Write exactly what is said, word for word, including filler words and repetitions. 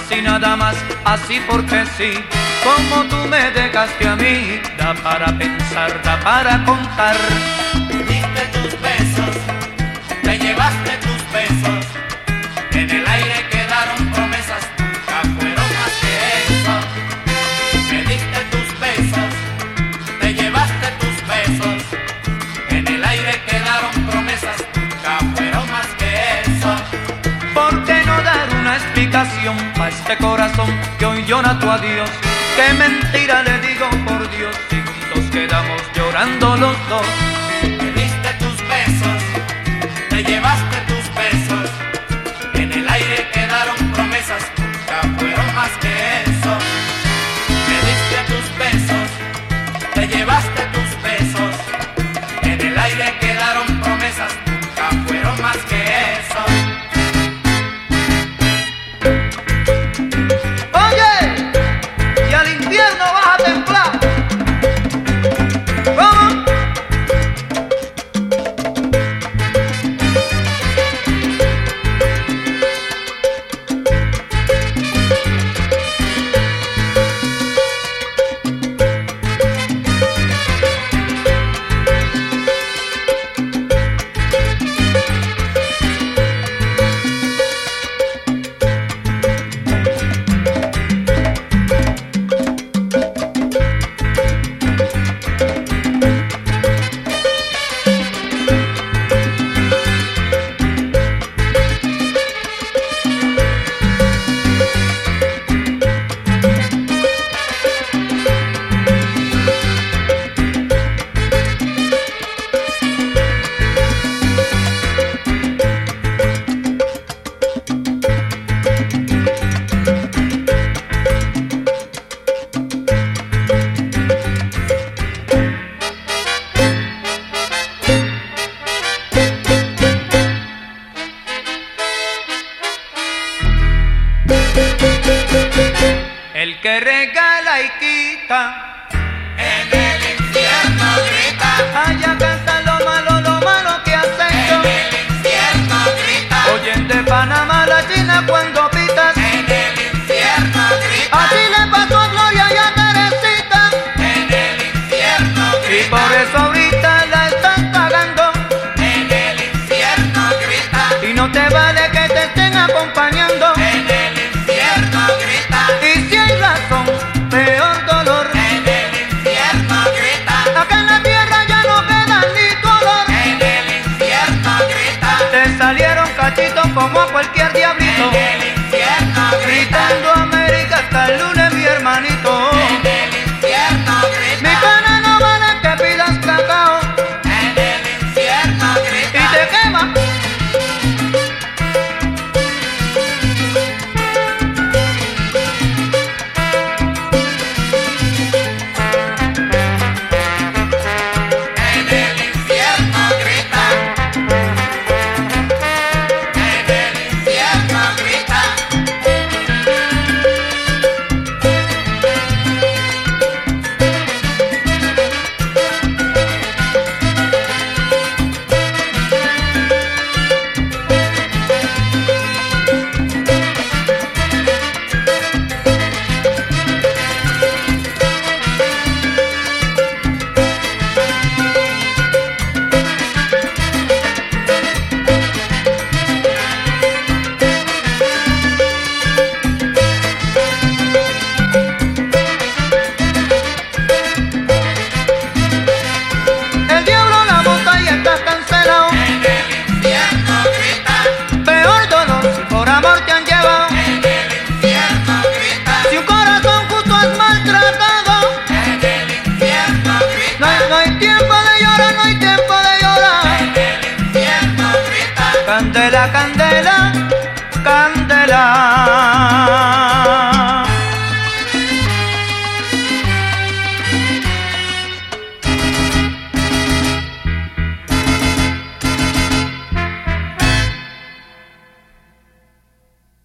así nada más, así porque sí, como tú me dejaste a mí, da para pensar, da para contar. Me diste tus besos, te llevaste tus besos, en el aire quedaron promesas, nunca fueron más que eso. Me diste tus besos, te llevaste tus besos, en el aire quedaron promesas, nunca fueron más que eso. ¿Por qué no dar una explicación a este corazón que hoy llora tu adiós? Qué mentira le digo por Dios, si juntos quedamos llorando los dos. Me diste tus besos, te llevaste tus besos, en el aire quedaron promesas, nunca fueron más que eso. Me diste tus besos, te llevaste tus besos, en el aire quedaron promesas, nunca fueron más que eso. Oye, y al infierno vas a templar. ¿Cómo? El que regala y quita, En el infierno grita, allá canta lo malo, lo malo que has hecho. en el infierno grita, Oyen de Panamá la China cuando pitas. en el infierno grita, Así le pasó a Gloria y a Teresita, en el infierno y grita, por eso ahorita la están pagando. en el infierno grita, Y no te vale que te estén acompañando. en el infierno grita, Y si hay razón, peor dolor. en el infierno grita, Acá en la tierra ya no queda ni tu olor. en el infierno grita, Te salieron cachitos como a cualquier diablito, en el infierno grita. gritando